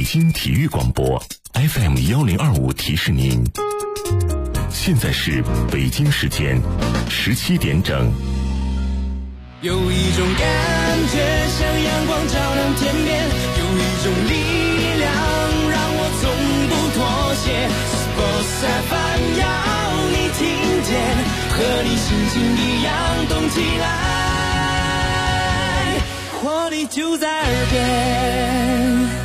京体育广播 FM1025提示您，现在是北京时间17点整。 有一种感觉像阳光照亮天边，有一种力量让我从不妥协。Sports FM 要你听见，和你心情一样动起来，活力就在耳边。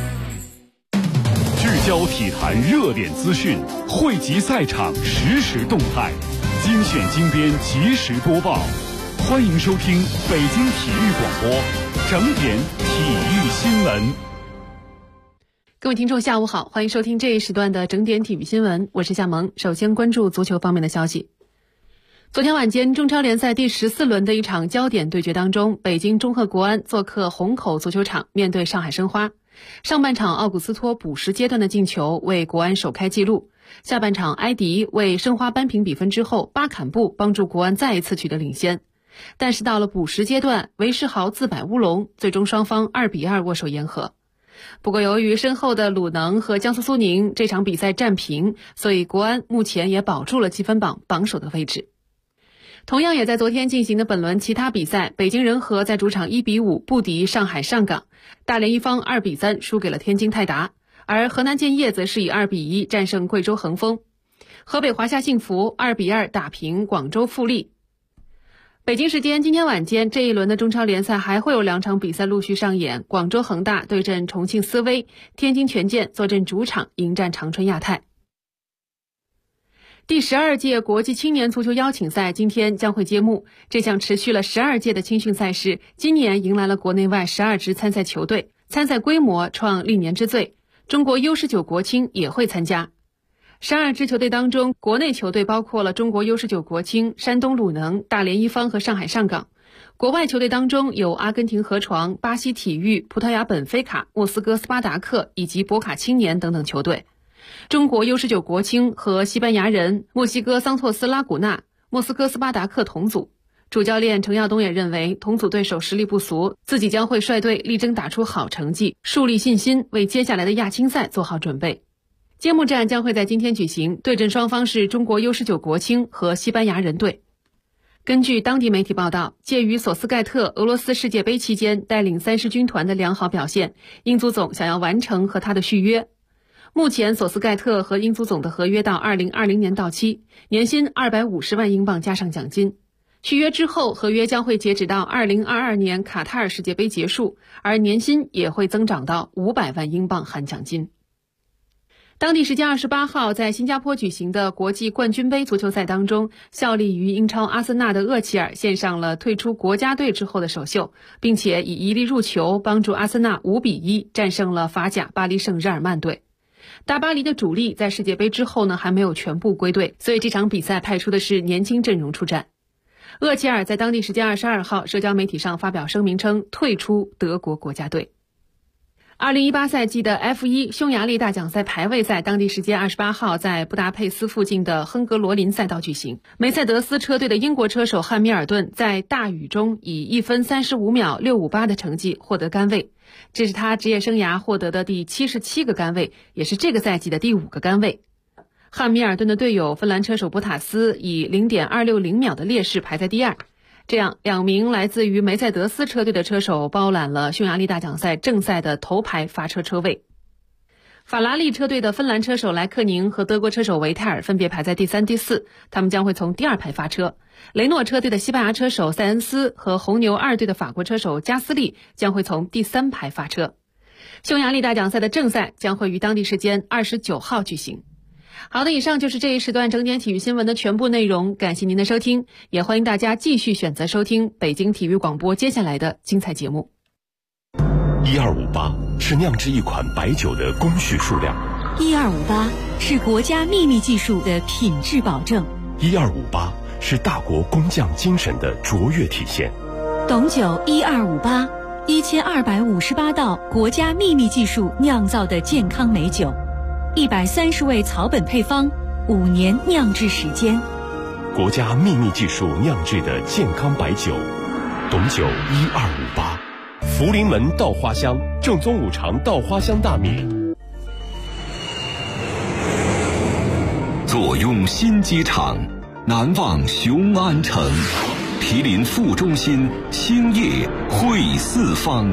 聚焦体坛热点资讯，汇集赛场实时动态，精选精编及时播报。欢迎收听北京体育广播整点体育新闻。 各位听众下午好，欢迎收听这一时段的整点体育新闻，我是夏萌。首先关注足球方面的消息。昨天晚间，中超联赛第14轮的一场焦点对决当中，北京中赫国安做客虹口足球场面对上海申花。上半场奥古斯托补时阶段的进球为国安首开纪录，下半场埃迪为申花扳平比分之后，巴坎布帮助国安再一次取得领先。但是到了补时阶段，韦世豪自摆乌龙，最终双方2-2握手言和。不过由于身后的鲁能和江苏苏宁这场比赛战平，所以国安目前也保住了积分榜榜首的位置。同样也在昨天进行的本轮其他比赛，北京人和在主场1-5不敌上海上港，大连一方2-3输给了天津泰达，而河南建业则是以2-1战胜贵州恒丰。河北华夏幸福2-2打平广州富力。北京时间今天晚间，这一轮的中超联赛还会有2场比赛陆续上演，广州恒大对阵重庆斯威，天津权健坐镇主场迎战长春亚泰。第12届国际青年足球邀请赛今天将会揭幕，这项持续了12届的青训赛事，今年迎来了国内外12支参赛球队，参赛规模创历年之最，中国 U19 国青也会参加。12支球队当中，国内球队包括了中国 U19 国青、山东鲁能、大连一方和上海上港。国外球队当中有阿根廷河床、巴西体育、葡萄牙本菲卡、莫斯科斯巴达克以及博卡青年等等球队。中国 U19 国青和西班牙人、墨西哥桑托斯拉古纳、莫斯科斯巴达克同组。主教练程耀东也认为同组对手实力不俗，自己将会率队力争打出好成绩，树立信心，为接下来的亚青赛做好准备。揭幕战将会在今天举行，对阵双方是中国 U19 国青和西班牙人队。根据当地媒体报道，介于索斯盖特俄罗斯世界杯期间带领3狮军团的良好表现，英足总想要完成和他的续约。目前索斯盖特和英足总的合约到2020年到期，年薪250万英镑加上奖金。续约之后，合约将会截止到2022年卡塔尔世界杯结束，而年薪也会增长到500万英镑含奖金。当地时间28号，在新加坡举行的国际冠军杯足球赛当中，效力于英超阿森纳的厄齐尔献上了退出国家队之后的首秀，并且以一粒入球帮助阿森纳5-1战胜了法甲巴黎圣日耳曼队。大巴黎的主力在世界杯之后呢还没有全部归队，所以这场比赛派出的是年轻阵容出战。厄齐尔在当地时间22号社交媒体上发表声明称退出德国国家队。2018赛季的 F1 匈牙利大奖赛排位赛当地时间28号在布达佩斯附近的亨格罗林赛道举行。梅赛德斯车队的英国车手汉密尔顿在大雨中以1分35秒658的成绩获得杆位，这是他职业生涯获得的第77个杆位，也是这个赛季的第5个杆位。汉密尔顿的队友芬兰车手博塔斯以 0.260 秒的劣势排在第2。这样2名来自于梅赛德斯车队的车手包揽了匈牙利大奖赛正赛的头排发车车位。法拉利车队的芬兰车手莱克宁和德国车手维泰尔分别排在第3、第4，他们将会从第2排发车。雷诺车队的西班牙车手塞恩斯和红牛2队的法国车手加斯利将会从第3排发车。匈牙利大奖赛的正赛将会于当地时间29号举行。好的，以上就是这一时段整点体育新闻的全部内容，感谢您的收听，也欢迎大家继续选择收听北京体育广播接下来的精彩节目。 1258是酿制一款白酒的工序数量 ，1258是国家秘密技术的品质保证 ，1258是大国工匠精神的卓越体现。 董酒1258 1258道国家秘密技术酿造的健康美酒，130味草本配方，5年酿制时间， 国家秘密技术酿制的健康白酒，董酒1258。福临门稻花香正宗五常稻花香大米左用新机场，南望雄安城，毗邻副中心，兴业汇四方。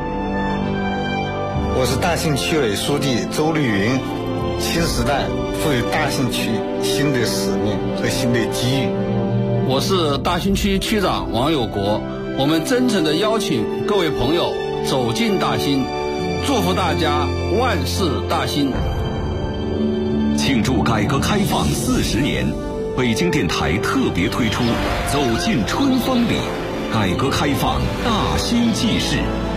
我是大兴区委书记周绿云。新时代赋予大兴区新的使命和新的机遇。 我是大兴区区长王有国，我们真诚地邀请各位朋友走进大兴，祝福大家万事大兴。 庆祝改革开放40年，北京电台特别推出走进春风里，改革开放大兴纪事。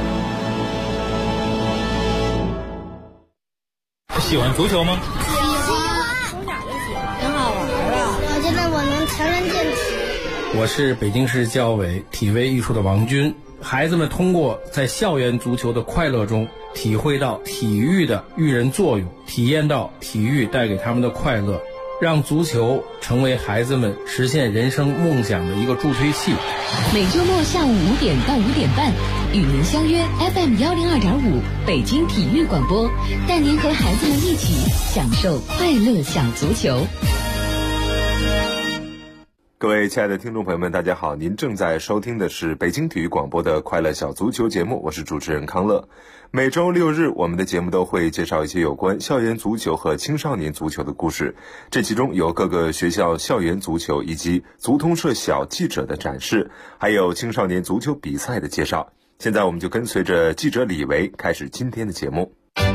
喜欢足球吗？ 喜欢，从哪就喜欢，挺好玩啊！我觉得我能强身健体。 我是北京市教委体卫艺术的王军。孩子们通过在校园足球的快乐中，体会到体育的育人作用，体验到体育带给他们的快乐，让足球成为孩子们实现人生梦想的一个助推器。 每周末下午5点到5点半，与您相约 FM 102.5北京体育广播，带您和孩子们一起享受快乐小足球。 各位亲爱的听众朋友们，大家好，您正在收听的是北京体育广播的快乐小足球节目，我是主持人康乐。每周6日，我们的节目都会介绍一些有关校园足球和青少年足球的故事，这其中有各个学校校园足球以及足通社小记者的展示，还有青少年足球比赛的介绍。现在我们就跟随着记者李维开始今天的节目。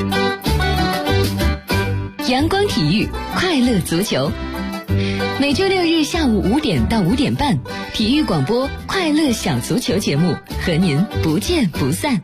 阳光体育，快乐足球。每周6日下午5点到5点半，体育广播快乐小足球节目和您不见不散。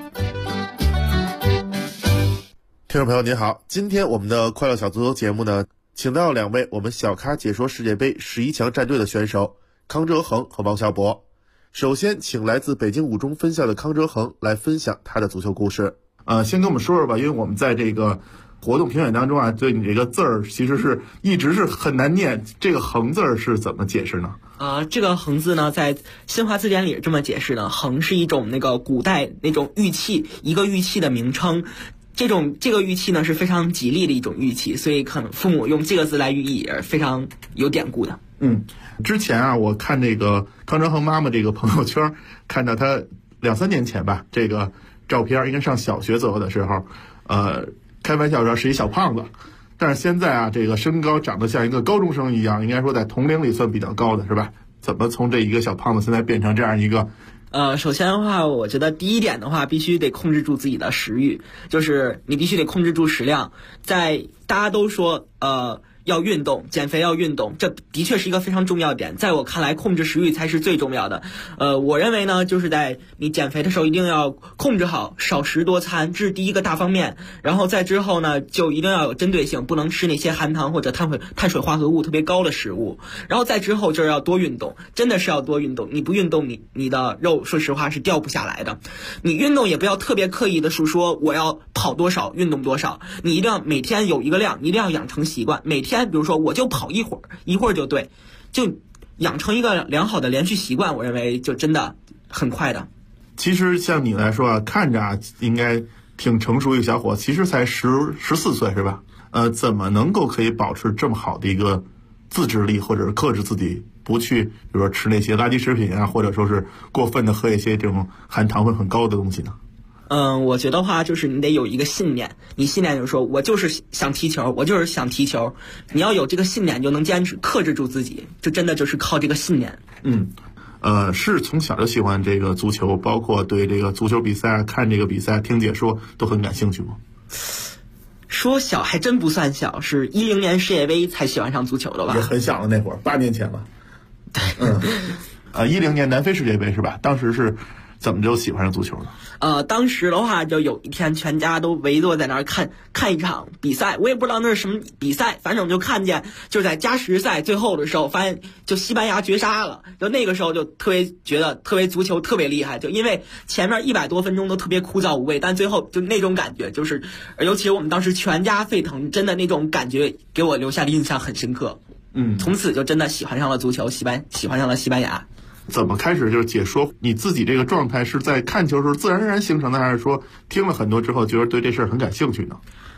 听众朋友您好，今天我们的快乐小足球节目呢，请到2位我们小咖解说世界杯11强战队的选手康哲恒和王小博。首先请来自北京五中分校的康哲恒来分享他的足球故事。 先跟我们说说吧，因为我们在这个活动评选当中啊，对你这个字儿其实是一直是很难念，这个横字儿是怎么解释呢？ 这个横字呢，在新华字典里是这么解释的：横是一种那个古代那种玉器，一个玉器的名称。这个玉器呢是非常吉利的一种玉器，所以可能父母用这个字来寓意也是非常有典故的。 之前啊，我看这个康哲恒妈妈这个朋友圈，看到他2-3年前吧，这个照片应该上小学左右的时候，开玩笑说是一小胖子，但是现在啊，这个身高长得像一个高中生一样，应该说在同龄里算比较高的是吧？怎么从这一个小胖子现在变成这样一个？ 首先的话，我觉得第一点的话，必须得控制住自己的食欲，就是你必须得控制住食量。在大家都说要运动，减肥要运动，这的确是一个非常重要的点。在我看来，控制食欲才是最重要的。我认为呢，就是在你减肥的时候，一定要控制好少食多餐，这是第一个大方面。然后再之后呢，就一定要有针对性，不能吃那些含糖或者碳水化合物特别高的食物。然后再之后就是要多运动，真的是要多运动。你不运动，你的肉说实话是掉不下来的。你运动也不要特别刻意的说我要跑多少，运动多少，你一定要每天有一个量，一定要养成习惯，每天比如说我就跑一会儿就对，就养成一个良好的连续习惯，我认为就真的很快的。 其实像你来说啊，看着啊应该挺成熟一个小伙，其实才14岁是吧？怎么能够可以保持这么好的一个自制力，或者是克制自己不去比如说吃那些垃圾食品啊，或者说是过分的喝一些这种含糖分很高的东西呢？ 我觉得话就是你得有一个信念，你信念就是说我就是想踢球，我就是想踢球。你要有这个信念，你就能坚持克制住自己，就真的就是靠这个信念。 是从小就喜欢这个足球，包括对这个足球比赛看这个比赛听解说都很感兴趣吗？ 说小还真不算小，是10年世界杯才喜欢上足球的吧？ 也很小了，那会儿8年前了。10年南非世界杯是吧？当时是怎么就喜欢上足球了？ 当时的话就有一天全家都围坐在那儿看一场比赛，我也不知道那是什么比赛，反正我就看见就是在加时赛最后的时候，发现就西班牙绝杀了，就那个时候就特别觉得足球特别厉害，就因为前面100多分钟都特别枯燥无味，但最后就那种感觉就是，尤其是我们当时全家沸腾，真的那种感觉给我留下的印象很深刻。从此就真的喜欢上了足球，喜欢上了西班牙。 怎么开始就是解说你自己这个状态是在看球时候自然而然形成的，还是说听了很多之后觉得对这事儿很感兴趣呢？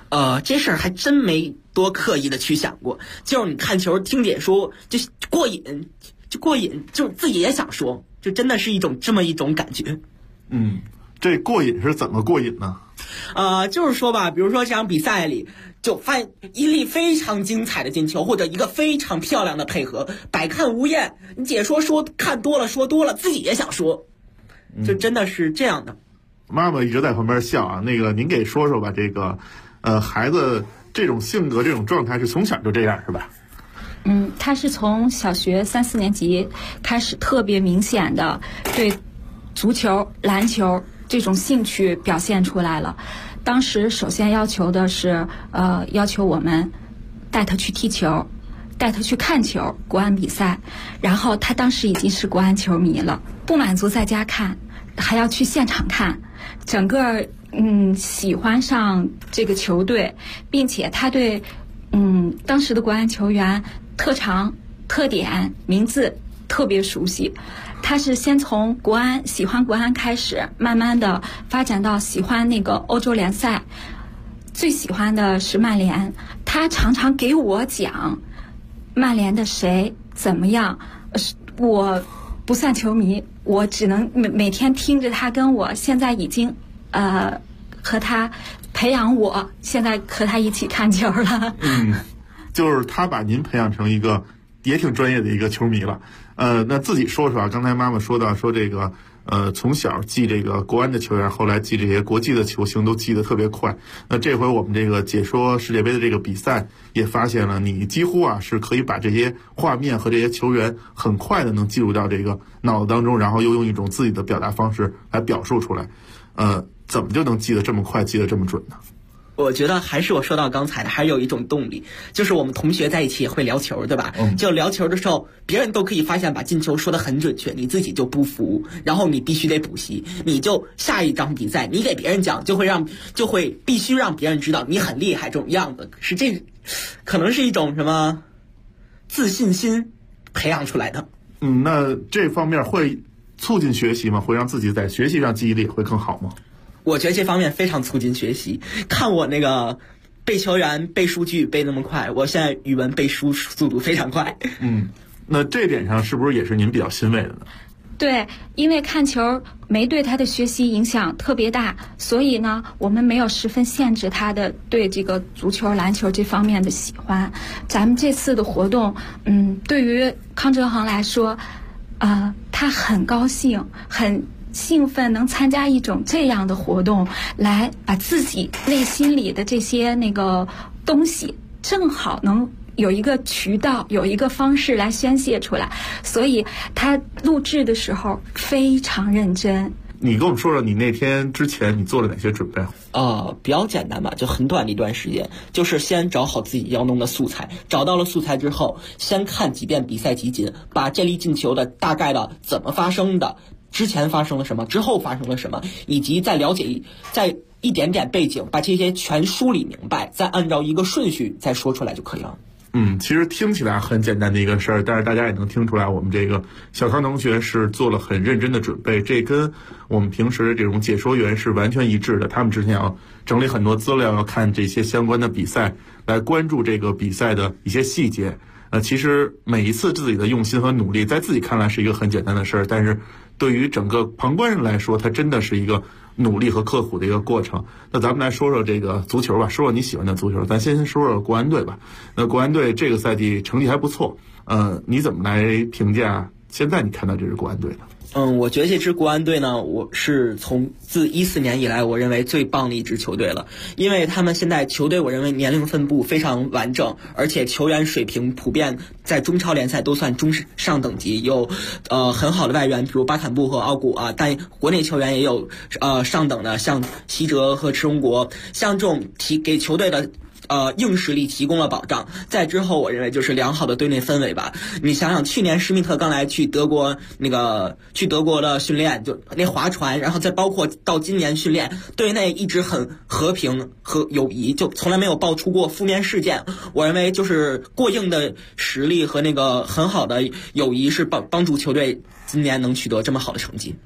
这事儿还真没多刻意的去想过，就是你看球听解说就过瘾，就自己也想说，就真的是这么一种感觉。 这过瘾是怎么过瘾呢？ 就是说吧，比如说这场比赛里就发现一粒非常精彩的进球，或者一个非常漂亮的配合，百看无厌。你解说看多了说多了，自己也想说，就真的是这样的。 妈妈一直在旁边笑啊，那个您给说说吧，这个孩子这种性格这种状态是从小就这样是吧？ 他是从小学3、4年级开始特别明显的对足球、篮球这种兴趣表现出来了。当时首先要求的是要求我们带他去踢球，带他去看球，国安比赛。然后他当时已经是国安球迷了，不满足在家看，还要去现场看，整个喜欢上这个球队，并且他对当时的国安球员特长、特点、名字特别熟悉。他是先从喜欢国安开始，慢慢的发展到喜欢那个欧洲联赛，最喜欢的是曼联。他常常给我讲曼联的谁怎么样，我不算球迷，我只能每天听着他跟我，现在已经和他培养我，现在和他一起看球了。 就是他把您培养成一个也挺专业的一个球迷了。那自己说说啊，刚才妈妈说到说这个从小记这个国安的球员，后来记这些国际的球星都记得特别快。那这回我们这个解说世界杯的这个比赛也发现了，你几乎是可以把这些画面和这些球员很快的能记录到这个脑子当中，然后又用一种自己的表达方式来表述出来。怎么就能记得这么快，记得这么准呢？ 我觉得还是我说到刚才的，还有一种动力，就是我们同学在一起也会聊球，对吧？就聊球的时候，别人都可以发现把进球说得很准确，你自己就不服，然后你必须得补习，你就下一场比赛你给别人讲，就会必须让别人知道你很厉害这种样子，可能是一种什么自信心培养出来的。 那这方面会促进学习吗？会让自己在学习上记忆力会更好吗？ 我觉得这方面非常促进学习。看我那个背球员、背数据背那么快，我现在语文背书速度非常快。 那这点上是不是也是您比较欣慰的呢？ 对，因为看球没对他的学习影响特别大，所以呢，我们没有十分限制他的对这个足球、篮球这方面的喜欢。咱们这次的活动，对于康哲恒来说，他很高兴，很兴奋能参加一种这样的活动，来把自己内心里的这些那个东西正好能有一个渠道，有一个方式来宣泄出来，所以他录制的时候非常认真。 你跟我们说说你那天之前你做了哪些准备？ 比较简单吧，就很短的一段时间，就是先找好自己要弄的素材，找到了素材之后，先看几遍比赛集锦，把这粒进球的大概的怎么发生的，之前发生了什么，之后发生了什么，以及再了解再一点点背景，把这些全梳理明白，再按照一个顺序再说出来就可以了。 其实听起来很简单的一个事儿，但是大家也能听出来，我们这个小康同学是做了很认真的准备，这跟我们平时的这种解说员是完全一致的。他们之前要整理很多资料，要看这些相关的比赛，来关注这个比赛的一些细节。其实每一次自己的用心和努力，在自己看来是一个很简单的事儿，但是对于整个旁观人来说，它真的是一个努力和刻苦的一个过程。那咱们来说说这个足球吧，说说你喜欢的足球。咱先说说国安队吧。那国安队这个赛季成绩还不错，你怎么来评价现在你看到这支国安队的？ 我觉得这支国安队呢，我是自14年以来，我认为最棒的一支球队了。因为他们现在球队，我认为年龄分布非常完整，而且球员水平普遍在中超联赛都算中上等级，有很好的外援，比如巴坎布和奥古啊，但国内球员也有上等的，像席哲和池荣国，像这种给球队的硬实力提供了保障。再之后我认为就是良好的队内氛围吧。你想想去年施密特刚来去德国的训练，就那划船，然后再包括到今年训练，队内一直很和平和友谊，就从来没有爆出过负面事件。我认为就是过硬的实力和那个很好的友谊是帮助球队今年能取得这么好的成绩。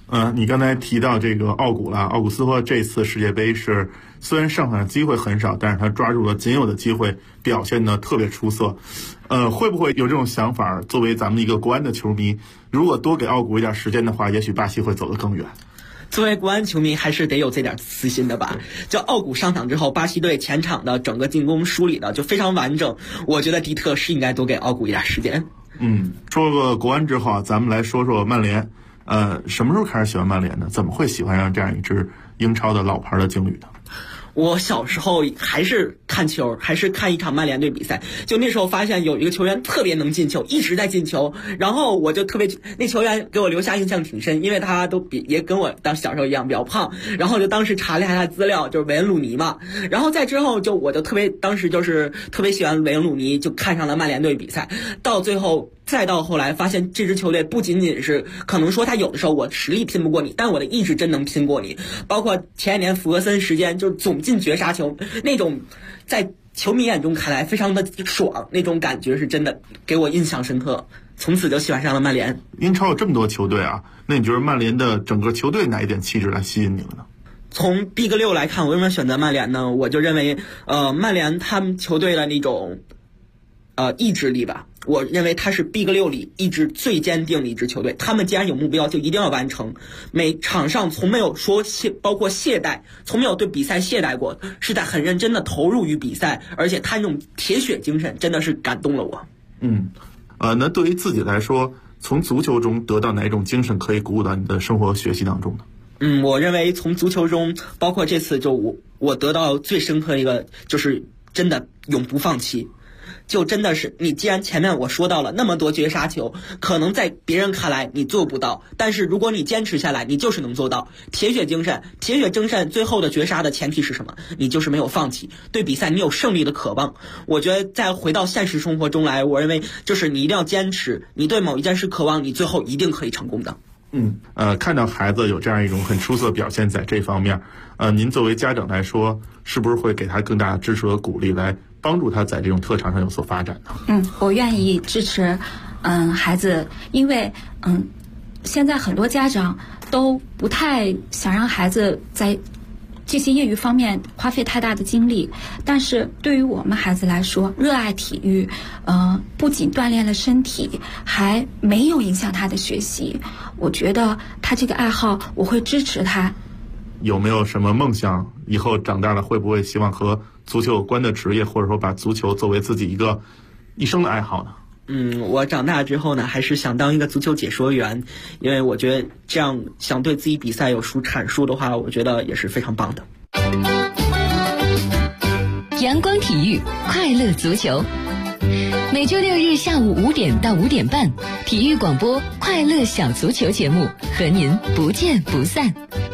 你刚才提到这个奥古了，奥古斯托这次世界杯是虽然上场的机会很少，但是他抓住了仅有的机会，表现得特别出色。会不会有这种想法？作为咱们一个国安的球迷，如果多给奥古一点时间的话，也许巴西会走得更远。 作为国安球迷，还是得有这点私心的吧。就奥古上场之后，巴西队前场的整个进攻梳理的就非常完整，我觉得迪特是应该多给奥古一点时间。 说个国安之后啊，咱们来说说曼联。什么时候开始喜欢曼联的？怎么会喜欢上这样一支英超的老牌的劲旅的？ 我小时候还是看球，还是看一场曼联队比赛，就那时候发现有一个球员特别能进球，一直在进球，然后我就特别，那球员给我留下印象挺深，因为他都也跟我当时小时候一样比较胖，然后就当时查了一下他资料，就是韦恩鲁尼嘛，然后在之后我就当时就是特别喜欢韦恩鲁尼，就看上了曼联队比赛，再到后来发现这支球队不仅仅是可能说他有的时候我实力拼不过你，但我的意志真能拼过你。包括前一年福格森时间就总进绝杀球，那种在球迷眼中看来非常的爽，那种感觉是真的给我印象深刻，从此就喜欢上了曼联。 英超有这么多球队啊，那你觉得曼联的整个球队哪一点气质来吸引你了呢？ 从 Big 6来看，我为什么选择曼联呢？我就认为曼联他们球队的那种意志力吧，我认为他是 Big 6里意志最坚定的一支球队。他们既然有目标，就一定要完成。每场上从没有说包括懈怠，从没有对比赛懈怠过，是在很认真的投入于比赛，而且他那种铁血精神真的是感动了我。 那对于自己来说，从足球中得到哪种精神可以鼓舞到你的生活学习当中呢？ 我认为从足球中，包括这次我得到最深刻一个就是真的永不放弃。就真的是你既然前面我说到了那么多绝杀球，可能在别人看来你做不到，但是如果你坚持下来，你就是能做到。铁血精神最后的绝杀的前提是什么？你就是没有放弃，对比赛你有胜利的渴望。我觉得再回到现实生活中来，我认为就是你一定要坚持，你对某一件事渴望，你最后一定可以成功的。 看到孩子有这样一种很出色表现在这方面，您作为家长来说，是不是会给他更大的支持和鼓励，来帮助他在这种特长上有所发展呢？ 我愿意支持孩子，因为现在很多家长都不太想让孩子在这些业余方面花费太大的精力，但是对于我们孩子来说，热爱体育不仅锻炼了身体，还没有影响他的学习。我觉得他这个爱好我会支持他。 有没有什么梦想？以后长大了会不会希望和足球有关的职业，或者说把足球作为自己一个一生的爱好呢？ 我长大之后呢，还是想当一个足球解说员，因为我觉得这样想对自己比赛有所阐述的话，我觉得也是非常棒的。 阳光体育，快乐足球。每周6日下午5点到5点半，体育广播快乐小足球节目和您不见不散。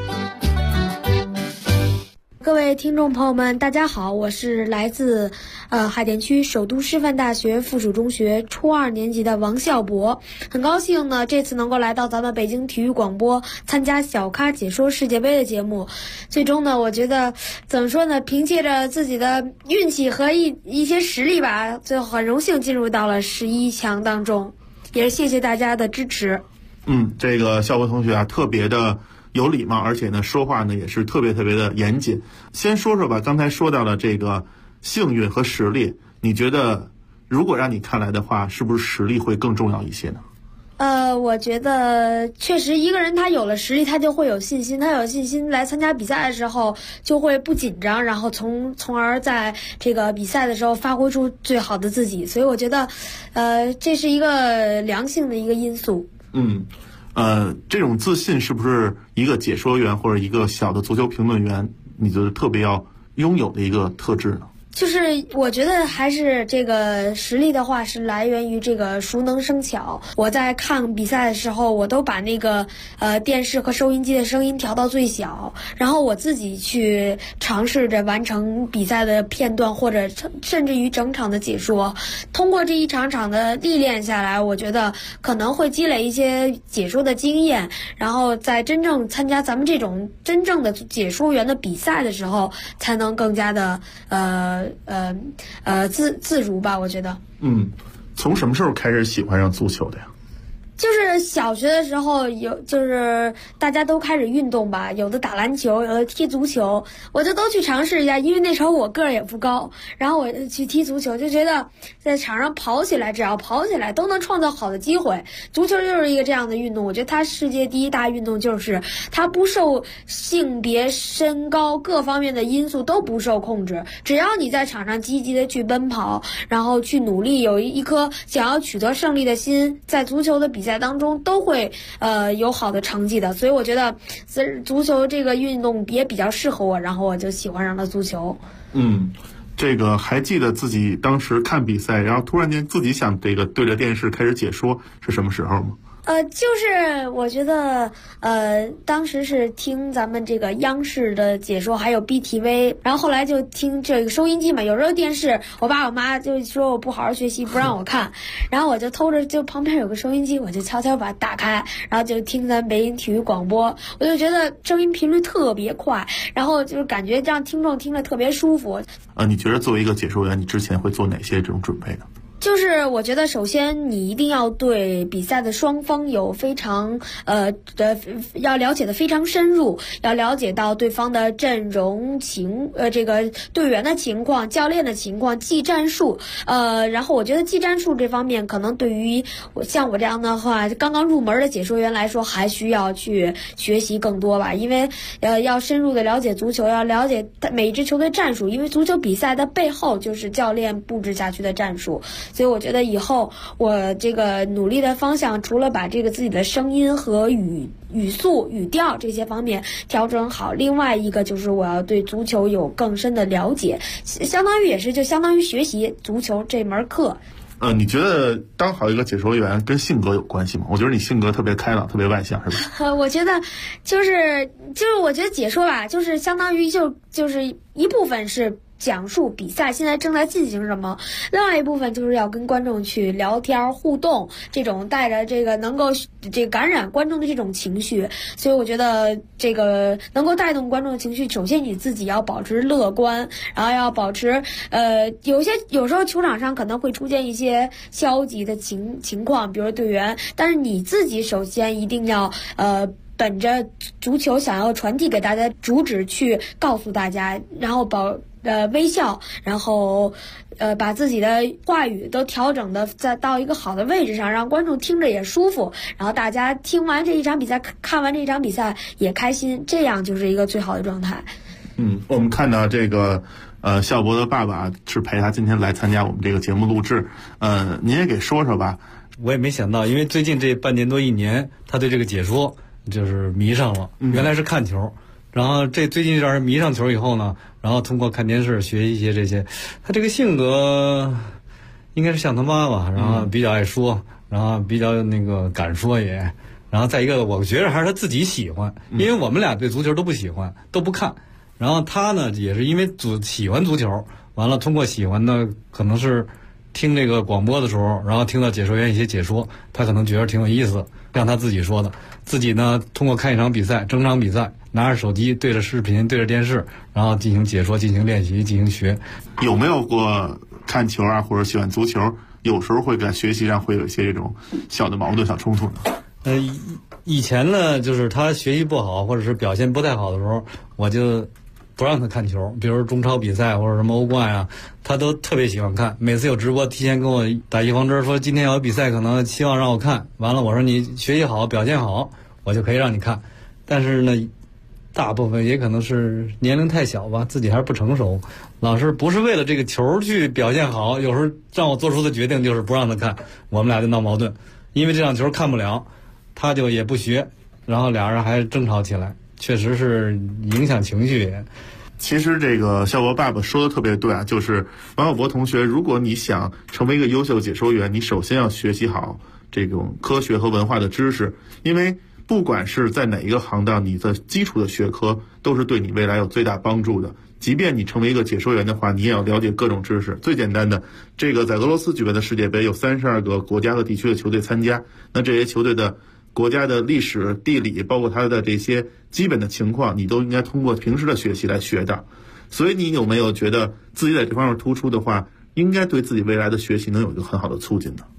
各位听众朋友们，大家好，我是来自海淀区首都师范大学附属中学初2年级的王孝博。很高兴呢，这次能够来到咱们北京体育广播参加小咖解说世界杯的节目。最终呢，我觉得怎么说呢，凭借着自己的运气和一些实力吧，最后很荣幸进入到了11强当中，也是谢谢大家的支持。 这个孝博同学啊，特别的有礼貌，而且呢说话呢也是特别的严谨。先说说吧，刚才说到了这个幸运和实力，你觉得如果让你看来的话，是不是实力会更重要一些呢？ 我觉得确实一个人他有了实力，他就会有信心，他有信心来参加比赛的时候就会不紧张，然后从而在这个比赛的时候发挥出最好的自己。所以我觉得这是一个良性的一个因素。 这种自信是不是一个解说员或者一个小的足球评论员你觉得特别要拥有的一个特质呢？ 就是我觉得还是这个实力的话是来源于这个熟能生巧。我在看比赛的时候，我都把那个电视和收音机的声音调到最小，然后我自己去尝试着完成比赛的片段，或者甚至于整场的解说。通过这一场场的历练下来，我觉得可能会积累一些解说的经验，然后在真正参加咱们这种真正的解说员的比赛的时候，才能更加的自如吧，我觉得。 从什么时候开始喜欢上足球的呀？ 就是小学的时候就是大家都开始运动吧，有的打篮球，有的踢足球，我就都去尝试一下，因为那时候我个儿也不高，然后我去踢足球，就觉得在场上跑起来，只要跑起来都能创造好的机会。足球就是一个这样的运动，我觉得它世界第一大运动，就是它不受性别、身高各方面的因素都不受控制，只要你在场上积极的去奔跑，然后去努力，有一颗想要取得胜利的心，在足球的比赛当中都会有好的成绩的。所以我觉得足球这个运动也比较适合我，然后我就喜欢上了足球。 这个还记得自己当时看比赛，然后突然间自己想这个对着电视开始解说是什么时候吗？ 就是我觉得当时是听咱们这个央视的解说，还有 BTV， 然后后来就听这个收音机嘛，有时候电视我爸我妈就说我不好好学习不让我看，然后我就偷着，就旁边有个收音机，我就悄悄把它打开，然后就听咱北京体育广播，我就觉得声音频率特别快，然后就是感觉让听众听着特别舒服。 你觉得作为一个解说员，你之前会做哪些这种准备呢？ 就是我觉得首先你一定要对比赛的双方有非常要了解的非常深入，要了解到对方的阵容这个队员的情况、教练的情况、技战术，然后我觉得技战术这方面可能对于像我这样的话刚刚入门的解说员来说，还需要去学习更多吧，因为要深入的了解足球，要了解每一支球队战术，因为足球比赛的背后就是教练布置下去的战术。所以我觉得以后我这个努力的方向，除了把这个自己的声音和语速、语调这些方面调整好，另外一个就是我要对足球有更深的了解，相当于学习足球这门课。 你觉得当好一个解说员跟性格有关系吗？我觉得你性格特别开朗，特别外向，是吧？ 我觉得就是我觉得解说吧，就是相当于就是一部分是讲述比赛现在正在进行什么，另外一部分就是要跟观众去聊天互动，这种带着这个能够感染观众的这种情绪。所以我觉得这个能够带动观众的情绪，首先你自己要保持乐观，然后要保持有时候球场上可能会出现一些消极的情况，比如队员，但是你自己首先一定要本着足球想要传递给大家主旨去告诉大家，然后微笑，然后把自己的话语都调整的再到一个好的位置上，让观众听着也舒服，然后大家听完这一场比赛，看完这一场比赛也开心，这样就是一个最好的状态。 我们看到这个孝博的爸爸是陪他今天来参加我们这个节目录制，您也给说说吧。 我也没想到，因为最近这半年多一年，他对这个解说就是迷上了，原来是看球。然后最近这段迷上球以后呢，然后通过看电视学一些这些，他这个性格应该是像他妈妈，然后比较爱说，然后比较那个敢说也，然后再一个我觉得还是他自己喜欢，因为我们俩对足球都不喜欢，都不看，然后他呢也是因为喜欢足球，完了通过喜欢的可能是听这个广播的时候，然后听到解说员一些解说，他可能觉得挺有意思，让他自己说的，自己呢通过看一场比赛，整场比赛拿着手机对着视频对着电视，然后进行解说，进行练习，进行学。 有没有过看球啊或者喜欢足球，有时候会在学习上会有一些这种小的矛盾小冲突呢？ 以前呢就是他学习不好或者是表现不太好的时候，我就不让他看球，比如中超比赛或者什么欧冠啊，他都特别喜欢看，每次有直播提前跟我打预防针，说今天要有比赛可能希望让我看，完了我说你学习好表现好我就可以让你看。但是呢大部分也可能是年龄太小吧，自己还是不成熟，老是不是为了这个球去表现好，有时候让我做出的决定就是不让他看，我们俩就闹矛盾，因为这场球看不了，他就也不学，然后俩人还争吵起来，确实是影响情绪。 其实这个孝博爸爸说的特别对啊，就是王小博同学，如果你想成为一个优秀解说员，你首先要学习好这种科学和文化的知识，因为不管是在哪一个行当，你的基础的学科都是对你未来有最大帮助的。即便你成为一个解说员的话，你也要了解各种知识。最简单的，这个在俄罗斯举办的世界杯有32个国家和地区的球队参加，那这些球队的国家的历史、地理，包括它的这些基本的情况，你都应该通过平时的学习来学的。所以你有没有觉得自己在这方面突出的话，应该对自己未来的学习能有一个很好的促进呢？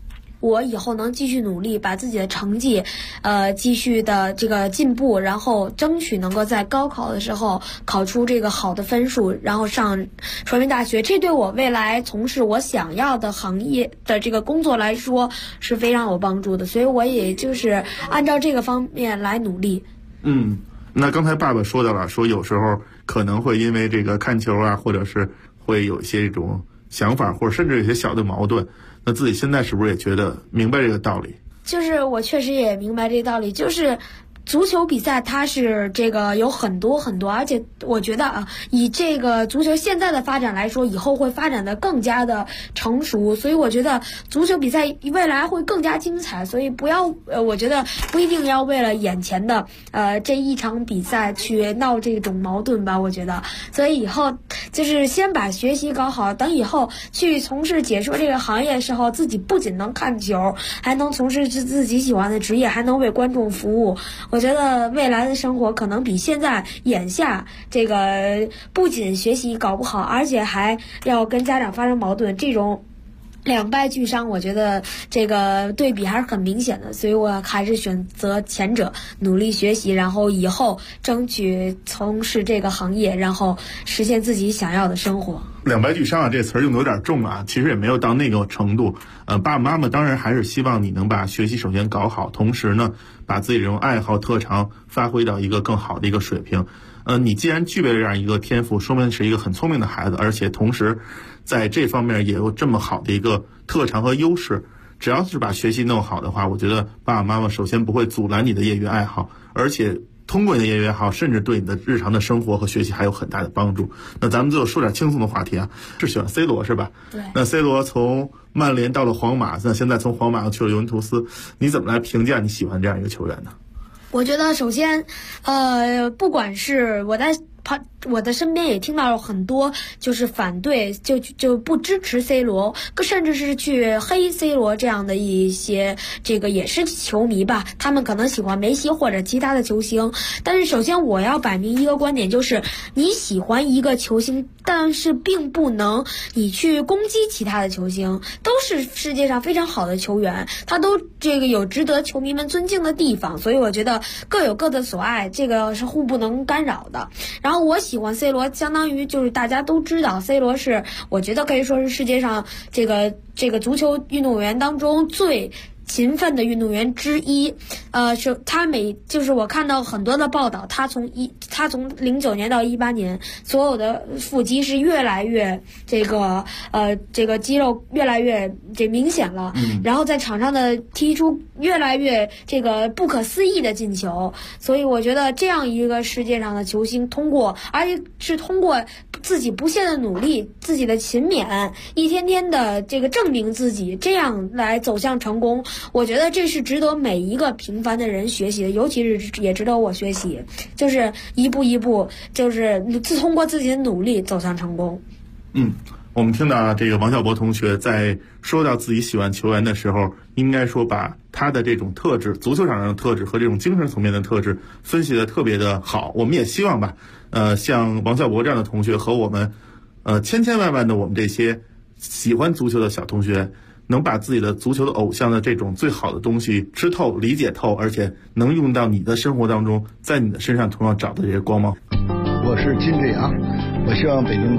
我以后能继续努力，把自己的成绩继续的这个进步，然后争取能够在高考的时候考出这个好的分数，然后上传媒大学。这对我未来从事我想要的行业的这个工作来说是非常有帮助的，所以我也就是按照这个方面来努力。 那刚才爸爸说到了，说有时候可能会因为这个看球啊，或者是会有一些这种想法，或者甚至有些小的矛盾，那自己现在是不是也觉得明白这个道理？ 就是我确实也明白这个道理，就是足球比赛它是这个有很多很多，而且我觉得以这个足球现在的发展来说，以后会发展的更加的成熟，所以我觉得足球比赛未来会更加精彩，所以不要我觉得不一定要为了眼前的这一场比赛去闹这种矛盾吧，我觉得。所以以后就是先把学习搞好，等以后去从事解说这个行业的时候，自己不仅能看球，还能从事自己喜欢的职业，还能为观众服务。我觉得未来的生活可能比现在眼下这个不仅学习搞不好，而且还要跟家长发生矛盾，这种两败俱伤，我觉得这个对比还是很明显的，所以我还是选择前者，努力学习，然后以后争取从事这个行业，然后实现自己想要的生活。 两败俱伤啊，这词儿用的有点重啊，其实也没有到那个程度。爸爸妈妈当然还是希望你能把学习首先搞好，同时呢，把自己这种爱好特长发挥到一个更好的一个水平。你既然具备了这样一个天赋，说明是一个很聪明的孩子，而且同时在这方面也有这么好的一个特长和优势。只要是把学习弄好的话，我觉得爸爸妈妈首先不会阻拦你的业余爱好，而且通过你的业余爱好，甚至对你的日常的生活和学习还有很大的帮助。那咱们最后说点轻松的话题啊，是喜欢 C 罗是吧？ 对。 那 C 罗从曼联到了皇马，那现在从皇马又去了尤文图斯，你怎么来评价你喜欢这样一个球员呢？ 我觉得首先，不管是我的身边也听到了很多就是反对就不支持 C 罗，甚至是去黑 C 罗这样的一些这个也是球迷吧，他们可能喜欢梅西或者其他的球星。但是首先我要摆明一个观点，就是你喜欢一个球星，但是并不能你去攻击其他的球星，都是世界上非常好的球员，他都这个有值得球迷们尊敬的地方，所以我觉得各有各的所爱，这个是互不能干扰的。然后我喜欢 C 罗，相当于就是大家都知道 C 罗是我觉得可以说是世界上这个足球运动员当中最勤奋的运动员之一。是他就是我看到很多的报道，他从09年到18年，所有的腹肌是越来越这个肌肉越来越明显了，然后在场上的踢出越来越这个不可思议的进球。所以我觉得这样一个世界上的球星，而且是通过自己不懈的努力，自己的勤勉，一天天的这个证明自己，这样来走向成功。我觉得这是值得每一个平凡的人学习的，尤其是也值得我学习，就是一步一步，就是通过自己的努力走向成功。 我们听到这个王小博同学在说到自己喜欢球员的时候，应该说把他的这种特质，足球场上的特质和这种精神层面的特质分析的特别的好。我们也希望吧，像王小博这样的同学和我们千千万万的我们这些喜欢足球的小同学，能把自己的足球的偶像的这种最好的东西吃透、理解透，而且能用到你的生活当中，在你的身上同样找到这些光芒。 我是金志阳，我希望北京